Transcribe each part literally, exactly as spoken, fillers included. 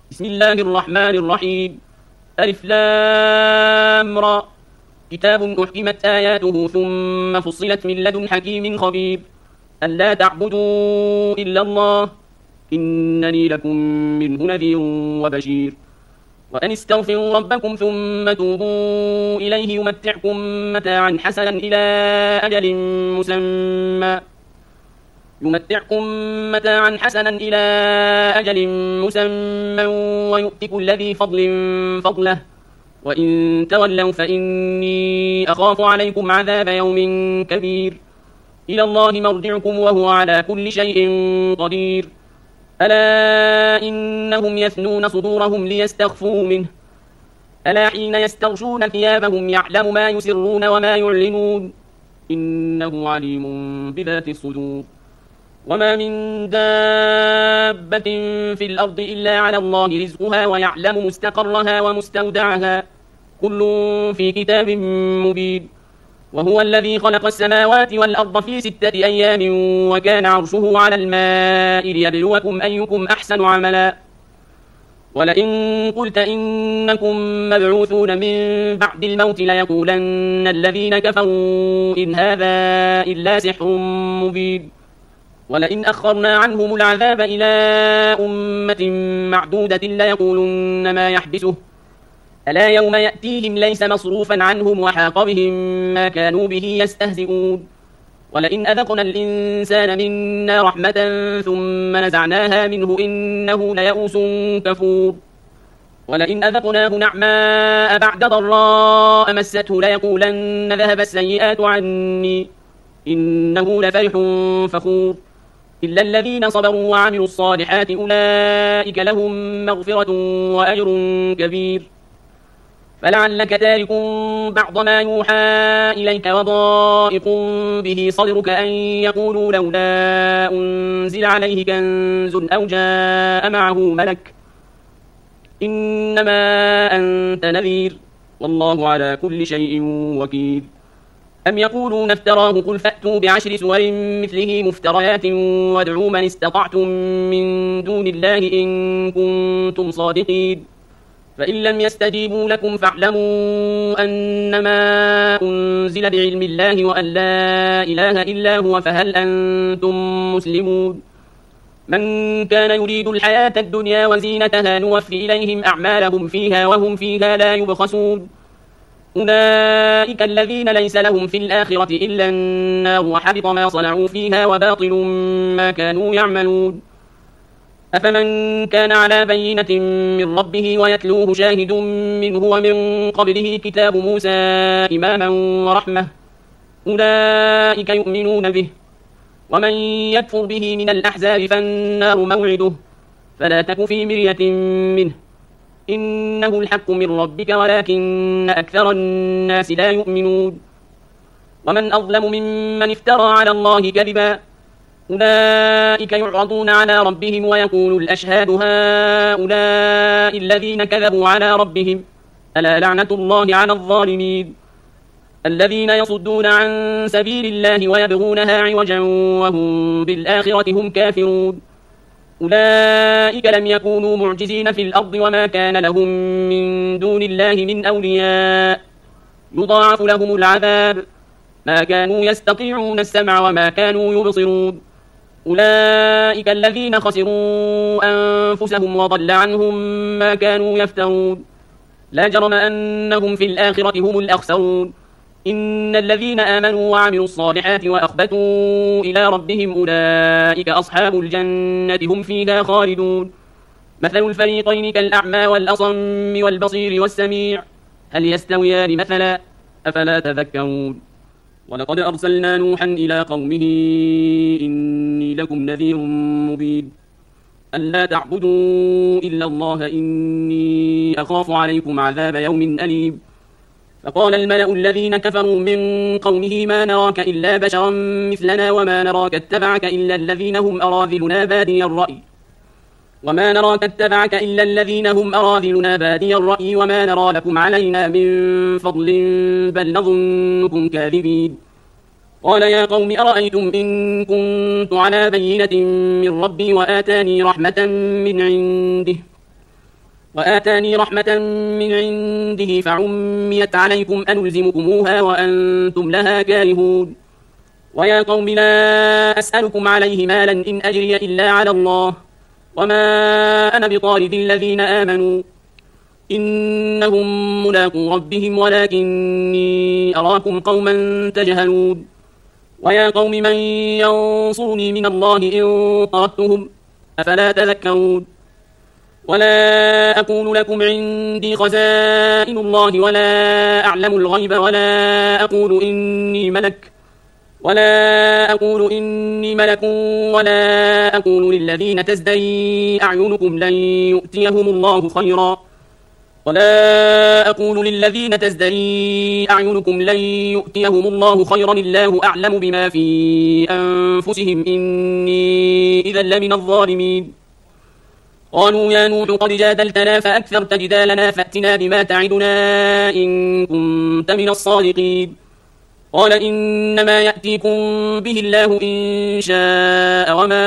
بسم الله الرحمن الرحيم. ألف لام را. كتاب أحكمت آياته ثم فصلت من لدن حكيم خبير. ألا تعبدوا إلا الله إنني لكم منه نذير وبشير. وأن استغفروا ربكم ثم توبوا إليه يمتعكم متاعا حسنا إلى أجل مسمى يمتعكم متاعا حسنا إلى أجل مسمى ويؤتي كل ذي فضل فضله وإن تولوا فإني أخاف عليكم عذاب يوم كبير. إلى الله مرجعكم وهو على كل شيء قدير. ألا إنهم يثنون صدورهم ليستخفوا منه ألا حين يستغشون ثيابهم يعلم ما يسرون وما يعلنون إنه عليم بذات الصدور. وما من دابة في الأرض إلا على الله رزقها ويعلم مستقرها ومستودعها كل في كتاب مبين. وهو الذي خلق السماوات والأرض في ستة أيام وكان عرشه على الماء ليبلوكم أيكم أحسن عملا. ولئن قلت إنكم مبعوثون من بعد الموت ليقولن الذين كفروا إن هذا إلا سحر مبين. ولئن أخرنا عنهم العذاب إلى أمة معدودة ليقولن ما يحبسه ألا يوم يأتيهم ليس مصروفا عنهم وحاق بهم ما كانوا به يستهزئون. ولئن أذقنا الإنسان منا رحمة ثم نزعناها منه إنه ليئوس كفور. ولئن أذقناه نعماء بعد ضراء مسته ليقولن ذهب السيئات عني إنه لفرح فخور. إلا الذين صبروا وعملوا الصالحات أولئك لهم مغفرة وأجر كبير. فلعلك تارك بعض ما يوحى إليك وضائق به صدرك أن يقولوا لولا أنزل عليه كنز أو جاء معه ملك إنما أنت نذير والله على كل شيء وكيل. أم يقولون افتراه قل فأتوا بعشر سور مثله مفتريات وادعوا من استطعتم من دون الله إن كنتم صادقين. فإن لم يستجيبوا لكم فاعلموا أنما أنزل بعلم الله وأن لا إله إلا هو فهل أنتم مسلمون. من كان يريد الحياة الدنيا وزينتها نوفي إليهم أعمالهم فيها وهم فيها لا يبخسون. أولئك الذين ليس لهم في الآخرة إلا النار وحبط ما صنعوا فيها وباطل ما كانوا يعملون. أفمن كان على بينة من ربه ويتلوه شاهد منه ومن قبله كتاب موسى إماما ورحمة أولئك يؤمنون به. ومن يكفر به من الأحزاب فالنار موعده فلا تك في مرية منه إنه الحق من ربك ولكن أكثر الناس لا يؤمنون. ومن أظلم ممن افترى على الله كذبا أولئك يعرضون على ربهم ويقول الأشهاد هؤلاء الذين كذبوا على ربهم ألا لعنة الله على الظالمين. الذين يصدون عن سبيل الله ويبغونها عوجا وهم بالآخرة هم كافرون. أولئك لم يكونوا معجزين في الأرض وما كان لهم من دون الله من أولياء يضاعف لهم العذاب ما كانوا يستطيعون السمع وما كانوا يبصرون. أولئك الذين خسروا أنفسهم وضل عنهم ما كانوا يفترون. لا جرم أنهم في الآخرة هم الأخسرون. إن الذين آمنوا وعملوا الصالحات وأخبتوا إلى ربهم أولئك أصحاب الجنة هم فيها خالدون. مثل الفريقين كالأعمى والأصم والبصير والسميع هل يستويان مثلا أفلا تذكرون. ولقد أرسلنا نوحا إلى قومه إني لكم نذير مبين. ألا تعبدوا إلا الله إني أخاف عليكم عذاب يوم أليم. فقال الملأ الذين كفروا من قومه ما نراك إلا بشرا مثلنا وما نراك اتبعك إلا الذين هم أراذلنا بادي الرأي وما نراك اتبعك إلا الذين هم أراذلنا بادي الرأي وما نرى لكم علينا من فضل بل نظنكم كاذبين. قال يا قوم أرأيتم إن كنت على بينة من ربي وآتاني رحمة من عنده وآتاني رحمة من عنده فعميت عليكم أنلزمكموها وأنتم لها كارهون ويا قوم لا أسألكم عليه مالا إن أجري إلا على الله وما أنا بطارد الذين آمنوا إنهم ملاقو ربهم ولكني أراكم قوما تجهلون ويا قوم من ينصرني من الله إن طردتهم أفلا تذكرون ولا أقول لكم عندي خزائن الله ولا أعلم الغيب ولا أقول إني ملك ولا أقول إني ملك ولا أقول للذين تزدري أعينكم لن يؤتيهم الله خيرا ولا أقول للذين تزدري أعينكم لن يؤتيهم الله خيرا الله أعلم بما في أنفسهم إني إذا لمن الظالمين قالوا يا نوح قد جادلتنا فأكثرت جدالنا فأتنا بما تعدنا إن كنت من الصادقين قال إنما يأتيكم به الله إن شاء وما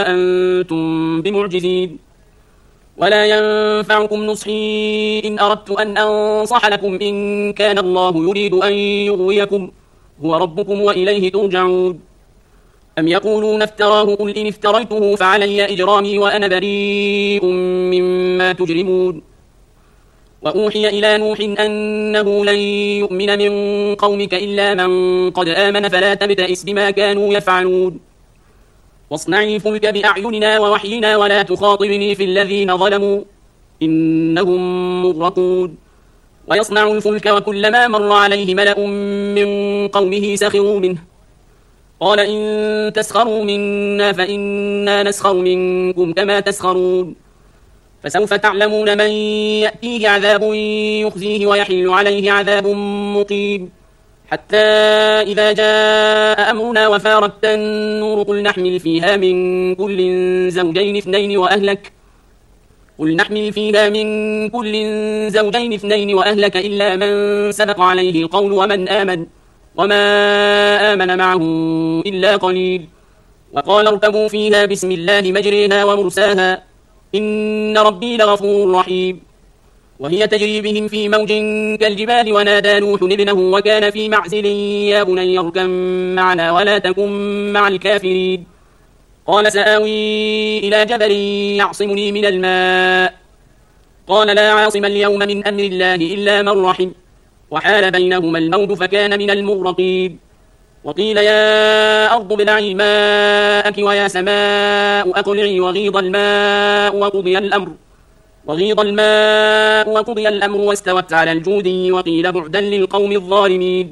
أنتم بمعجزين ولا ينفعكم نصحي إن أردت أن أنصح لكم إن كان الله يريد أن يغويكم هو ربكم وإليه ترجعون أم يقولون افتراه قل إن افتريته فعلي إجرامي وأنا بريء مما تجرمون وأوحي إلى نوح أنه لن يؤمن من قومك إلا من قد آمن فلا تبتئس بما كانوا يفعلون واصنع الفلك بأعيننا ووحينا ولا تخاطبني في الذين ظلموا إنهم مغرقون ويصنع الفلك وكلما مر عليه ملأ من قومه سخروا منه قال إن تسخروا منا فإنا نسخر منكم كما تسخرون فسوف تعلمون من يأتيه عذاب يخزيه ويحل عليه عذاب مقيم حتى إذا جاء أمرنا وفارت النور قل نحمل فيها من كل زوجين اثنين وأهلك قل نحمل فيها من كل زوجين اثنين وأهلك إلا من سبق عليه القول ومن آمن وما آمن معه إلا قليل وقال اركبوا فيها بسم الله مجريها ومرساها إن ربي لغفور رحيم وهي تجري بهم في موج كالجبال ونادى نوح ابنه وكان في معزل يا بني اركب معنا ولا تكن مع الكافرين قال سآوي إلى جبل يعصمني من الماء قال لا عاصم اليوم من أمر الله إلا من رحم وحال بينهما الموج فكان من المغرقين وقيل يا أرض ابلعي ماءك ويا سماء أقلعي وغيض الماء وقضي الأمر وغيض الماء وقضي الأمر واستوت على الجودي وقيل بعدا للقوم الظالمين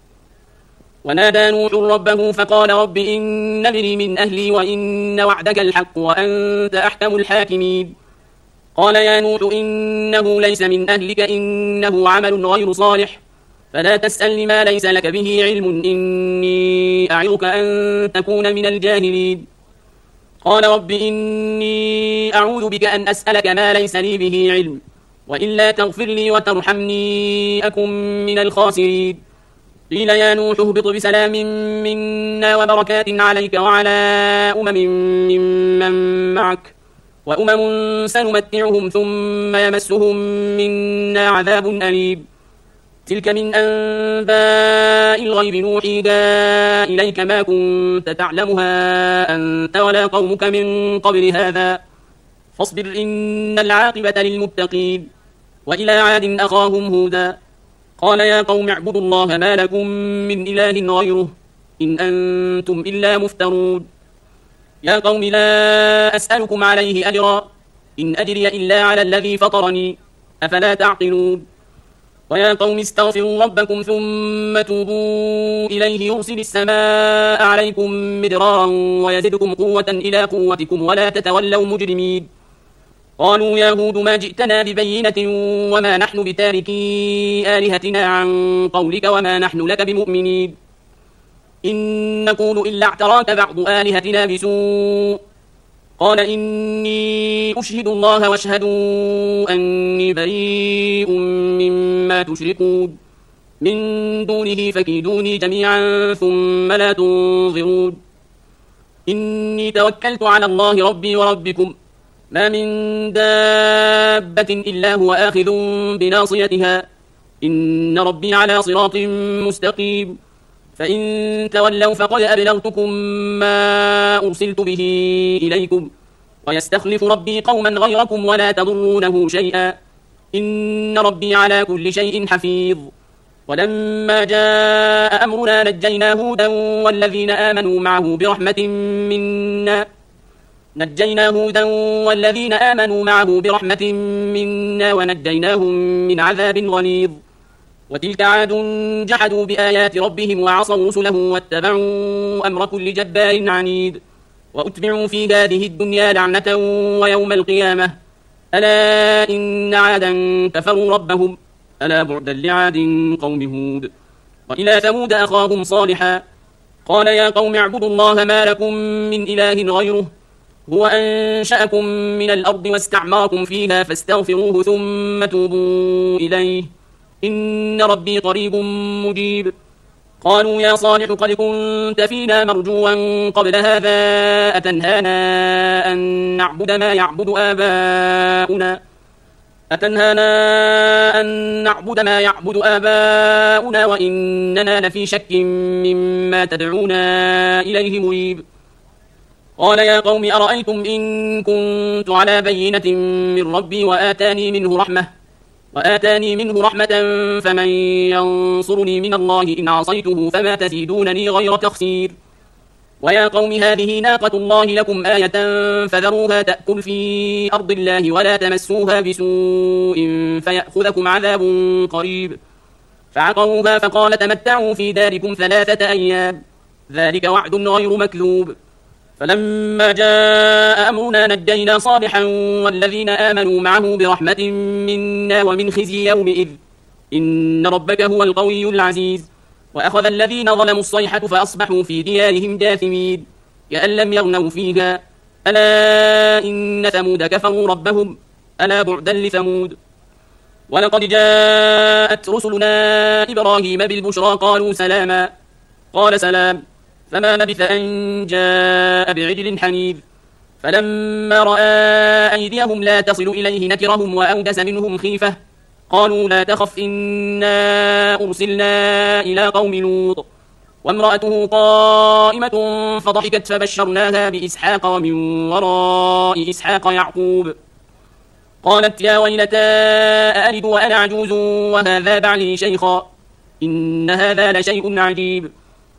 ونادى نوح ربه فقال رب إن ابني من أهلي وإن وعدك الحق وأنت أحكم الحاكمين قال يا نوح إنه ليس من أهلك إنه عمل غير صالح فلا تسأل لما ليس لك به علم إني أعظك أن تكون من الجاهلين قال رب إني أعوذ بك أن أسألك ما ليس لي به علم وإلا تغفر لي وترحمني أكن من الخاسرين قيل يا نوح اهبط بسلام منا وبركات عليك وعلى أمم ممن معك وأمم سنمتعهم ثم يمسهم منا عذاب أليم تلك من أنباء الغيب نوحيها إليك ما كنت تعلمها أنت ولا قومك من قبل هذا فاصبر إن العاقبة للمتقين وإلى عاد أخاهم هودا قال يا قوم اعبدوا الله ما لكم من إله غيره إن أنتم إلا مفترون يا قوم لا أسألكم عليه أجرا إن أجري إلا على الذي فطرني أفلا تعقلون ويا قوم استغفروا ربكم ثم توبوا إليه يرسل السماء عليكم مدرارا ويزدكم قوة إلى قوتكم ولا تتولوا مجرمين قالوا يا هود ما جئتنا ببينة وما نحن بتاركي آلهتنا عن قولك وما نحن لك بمؤمنين إن نقول إلا اعتراك بعض آلهتنا بسوء قال إني أشهد الله واشهدوا أني بريء مما تشركون من دونه فكيدوني جميعا ثم لا تنظرون إني توكلت على الله ربي وربكم ما من دابة إلا هو آخذ بناصيتها إن ربي على صراط مستقيم فإن تولوا فقد أبلغتكم ما أرسلت به إليكم ويستخلف ربي قوما غيركم ولا تضرونه شيئا إن ربي على كل شيء حفيظ. ولما جاء أمرنا نجينا هودا والذين آمنوا معه برحمة منا نجينا هودا والذين آمنوا معه برحمة منا ونجيناهم من عذاب غليظ. وتلك عاد جحدوا بآيات ربهم وعصوا رسله واتبعوا أمر كل جبار عنيد وأتبعوا في هذه الدنيا لعنة ويوم القيامة ألا إن عادا كفروا ربهم ألا بعدا لعاد قوم هود. وإلى ثمود أخاهم صالحا قال يا قوم اعبدوا الله ما لكم من إله غيره هو أنشأكم من الأرض واستعمركم فيها فاستغفروه ثم توبوا إليه إن ربي قريب مجيب. قالوا يا صالح قد كنت فينا مرجوا قبل هذا أتنهانا أن نعبد ما يعبد آباؤنا أتنهانا أن نعبد ما يعبد آباؤنا وإننا لفي شك مما تدعونا إليه مريب. قال يا قوم أرأيتم إن كنت على بينة من ربي وآتاني منه رحمة وآتاني منه رحمة فمن ينصرني من الله إن عصيته فما تزيدونني غير تخسير. ويا قوم هذه ناقة الله لكم آية فذروها تأكل في أرض الله ولا تمسوها بسوء فيأخذكم عذاب قريب. فعقروها فقال تمتعوا في داركم ثلاثة أيام ذلك وعد غير مكذوب. فلما جاء أمرنا نجينا صالحا والذين آمنوا معه برحمة منا ومن خزي يومئذ إن ربك هو القوي العزيز. وأخذ الذين ظلموا الصيحة فأصبحوا في ديارهم جاثمين كأن لم يغنوا فيها ألا إن ثمود كفروا ربهم ألا بعدا لثمود. ولقد جاءت رسلنا إبراهيم بالبشرى قالوا سلاما قال سلام فما لبث أن جاء بعجل حنيذ. فلما رأى أيديهم لا تصل إليه نكرهم وأوجس منهم خيفة قالوا لا تخف إنا أرسلنا إلى قوم لوط وامرأته قائمة فضحكت فبشرناها بإسحاق ومن وراء إسحاق يعقوب قالت يا ويلتى أألد وأنا عجوز وهذا بعلي شيخا إن هذا لشيء عجيب.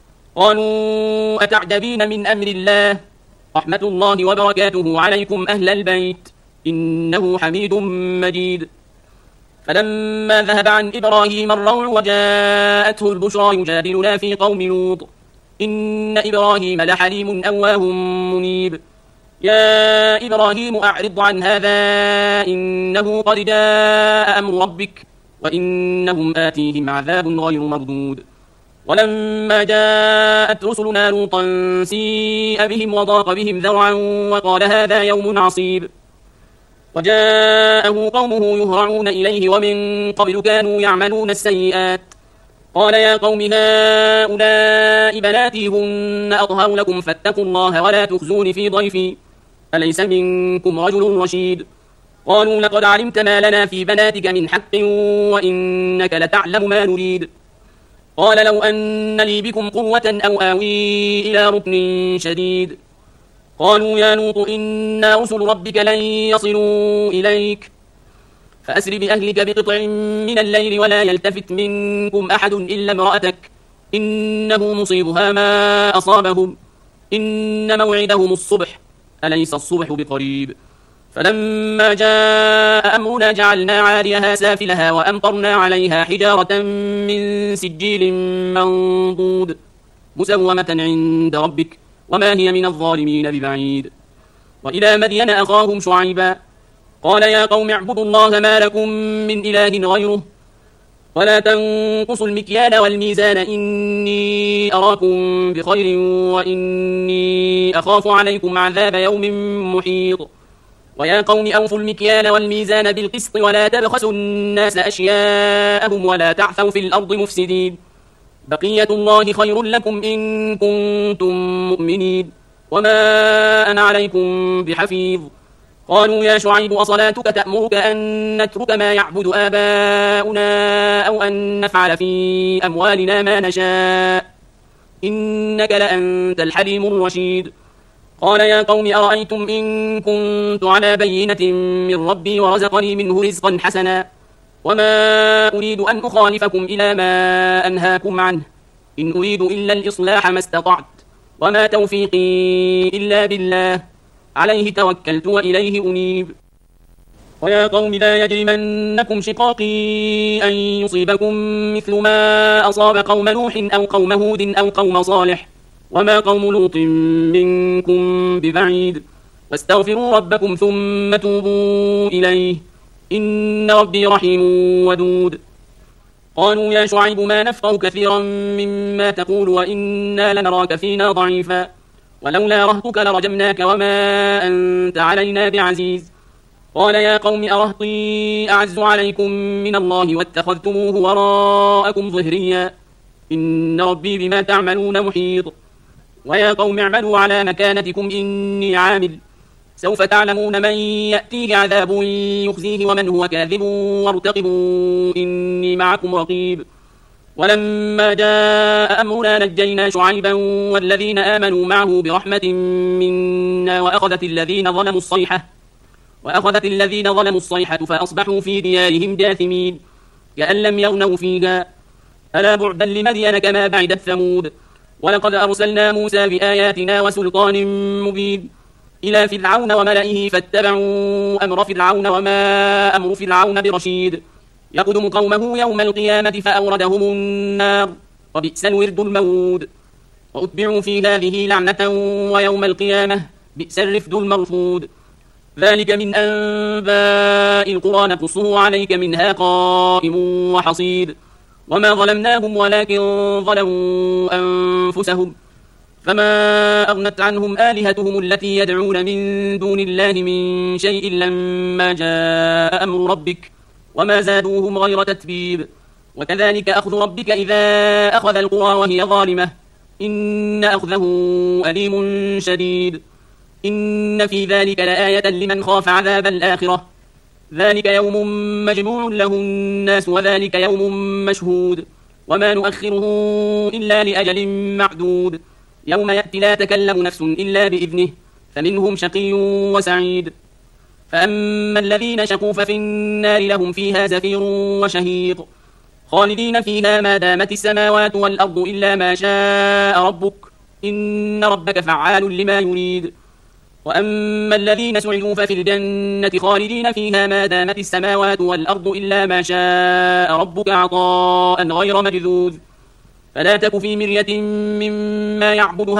قالوا أتعجبين من أمر الله رحمة الله وبركاته عليكم أهل البيت إنه حميد مجيد. فلما ذهب عن إبراهيم الروع وجاءته البشرى يجادلنا في قوم لوط إن إبراهيم لحليم أواه منيب. يا إبراهيم أعرض عن هذا إنه قد جاء أمر ربك وإنهم آتيهم عذاب غير مردود. ولما جاءت رسلنا لوطا سيء بهم وضاق بهم ذرعا وقال هذا يوم عصيب. وجاءه قومه يهرعون إليه ومن قبل كانوا يعملون السيئات قال يا قوم هؤلاء بناتي هن أطهر لكم فاتقوا الله ولا تخزون في ضيفي أليس منكم رجل رشيد. قالوا لقد علمت ما لنا في بناتك من حق وإنك لتعلم ما نريد. قال لو أن لي بكم قوة أو آوي إلى ركن شديد. قالوا يا لوط إنا رسل ربك لن يصلوا إليك فأسر بأهلك بقطع من الليل ولا يلتفت منكم أحد إلا امرأتك إنه مصيبها ما أصابهم إن موعدهم الصبح أليس الصبح بقريب. فلما جاء أمرنا جعلنا عاليها سافلها وأمطرنا عليها حجارة من سجيل منضود مسومة عند ربك وما هي من الظالمين ببعيد. وإلى مدين أخاهم شعيبا قال يا قوم اعبدوا الله ما لكم من إله غيره ولا تنقصوا المكيال والميزان إني أراكم بخير وإني أخاف عليكم عذاب يوم محيط. ويا قوم أوفوا المكيال والميزان بالقسط ولا تبخسوا الناس أشياءهم ولا تعثوا في الأرض مفسدين بقية الله خير لكم إن كنتم مؤمنين وما أنا عليكم بحفيظ. قالوا يا شعيب أصلاتك تأمرك أن نترك ما يعبد آباؤنا أو أن نفعل في أموالنا ما نشاء إنك لأنت الحليم الرشيد. قال يا قوم أرأيتم إن كنت على بينة من ربي ورزقني منه رزقا حسنا وما أريد أن أخالفكم إلى ما أنهاكم عنه إن أريد إلا الإصلاح ما استطعت وما توفيقي إلا بالله عليه توكلت وإليه أنيب. ويا قوم لا يجرمنكم شقاقي أن يصيبكم مثل ما أصاب قوم نوح أو قوم هود أو قوم صالح وما قوم لوط منكم ببعيد واستغفروا ربكم ثم توبوا إليه إن ربي رحيم ودود. قالوا يا شعيب ما نفقه كثيرا مما تقول وإنا لنراك فينا ضعيفا ولولا رهطك لرجمناك وما أنت علينا بعزيز. قال يا قوم أرهطي أعز عليكم من الله واتخذتموه وراءكم ظهريا إن ربي بما تعملون محيط. ويا قوم اعملوا على مكانتكم إني عامل سوف تعلمون من يأتيه عذاب يخزيه ومن هو كاذب وارتقبوا إني معكم رقيب. ولما جاء أمرنا نجينا شعيبا والذين آمنوا معه برحمة منا وأخذت الذين ظلموا الصيحة وأخذت الذين ظلموا الصيحة فأصبحوا في ديارهم جاثمين كأن لم يغنوا فيها ألا بعدا لمدين كما بعدت ثمود. ولقد أرسلنا موسى بآياتنا وسلطان مبين إلى فرعون وملئه فاتبعوا أمر فرعون وما أمر فرعون برشيد يقدم قومه يوم القيامة فأوردهم النار وبئس الورد المورود. وأتبعوا في هذه لعنة ويوم القيامة بئس الرفد المرفود. ذلك من أنباء القرى نقصه عليك منها قائم وحصيد وما ظلمناهم ولكن ظلموا أنفسهم فما أغنت عنهم آلهتهم التي يدعون من دون الله من شيء لما جاء أمر ربك وما زادوهم غير تتبيب. وكذلك أخذ ربك إذا أخذ القرى وهي ظالمة إن أخذه أليم شديد إن في ذلك لآية لمن خاف عذاب الآخرة ذلك يوم مجموع له الناس وذلك يوم مشهود وما نؤخره إلا لأجل معدود يوم يأتي لا تكلم نفس إلا بإذنه فمنهم شقي وسعيد. فأما الذين شقوا ففي النار لهم فيها زفير وشهيق خالدين فيها ما دامت السماوات والأرض إلا ما شاء ربك إن ربك فعال لما يريد. وأما الذين سعدوا ففي الجنة خالدين فيها ما دامت السماوات والأرض إلا ما شاء ربك عطاء غير مجذوذ. فلا تك في مرية مما يعبد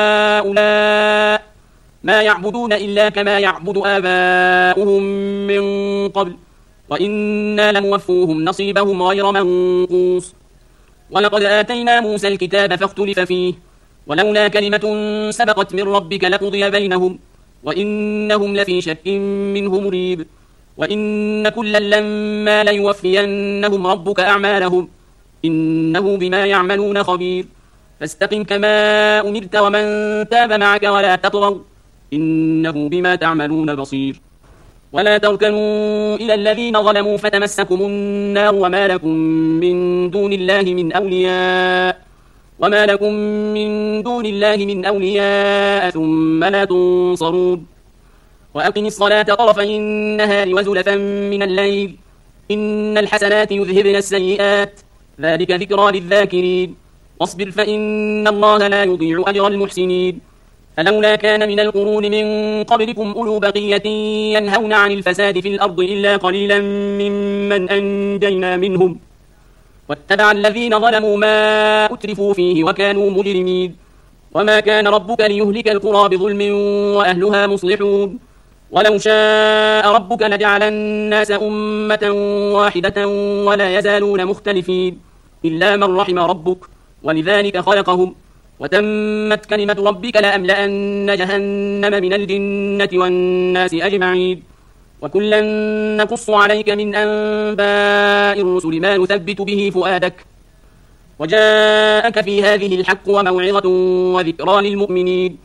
هؤلاء ما يعبدون إلا كما يعبد آباؤهم من قبل وإنا لموفوهم نصيبهم غير منقوص. ولقد آتينا موسى الكتاب فاختلف فيه ولولا كلمة سبقت من ربك لقضي بينهم وإنهم لفي شك منه مريب. وإن كلا لما ليوفينهم ربك أعمالهم إنه بما يعملون خبير. فاستقم كما أمرت ومن تاب معك ولا تطغوا إنه بما تعملون بصير. ولا تركنوا إلى الذين ظلموا فتمسكم النار وما لكم من دون الله من أولياء وما لكم من دون الله من أولياء ثم لا تنصرون. وأقم الصلاة طرفي النهار وزلفا من الليل إن الحسنات يذهبن السيئات ذلك ذكرى للذاكرين. واصبر فإن الله لا يضيع أجر المحسنين. فلولا كان من القرون من قبلكم أولو بقية ينهون عن الفساد في الأرض إلا قليلا ممن أنجينا منهم واتبع الذين ظلموا ما أترفوا فيه وكانوا مجرمين. وما كان ربك ليهلك القرى بظلم وأهلها مصلحون. ولو شاء ربك لجعل الناس أمة واحدة ولا يزالون مختلفين إلا من رحم ربك ولذلك خلقهم وتمت كلمة ربك لأملأن جهنم من الجنة والناس أجمعين. وكلا نقص عليك من أنباء الرسل ما نثبت به فؤادك وجاءك في هذه الحق وموعظة وذكرى للمؤمنين.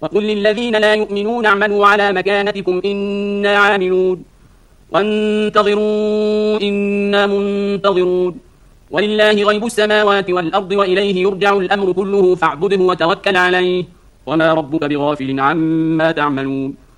وقل للذين لا يؤمنون اعملوا على مكانتكم إنا عاملون وانتظروا إنا منتظرون ولله غيب السماوات والأرض وإليه يرجع الأمر كله فاعبده وتوكل عليه وما ربك بغافل عما تعملون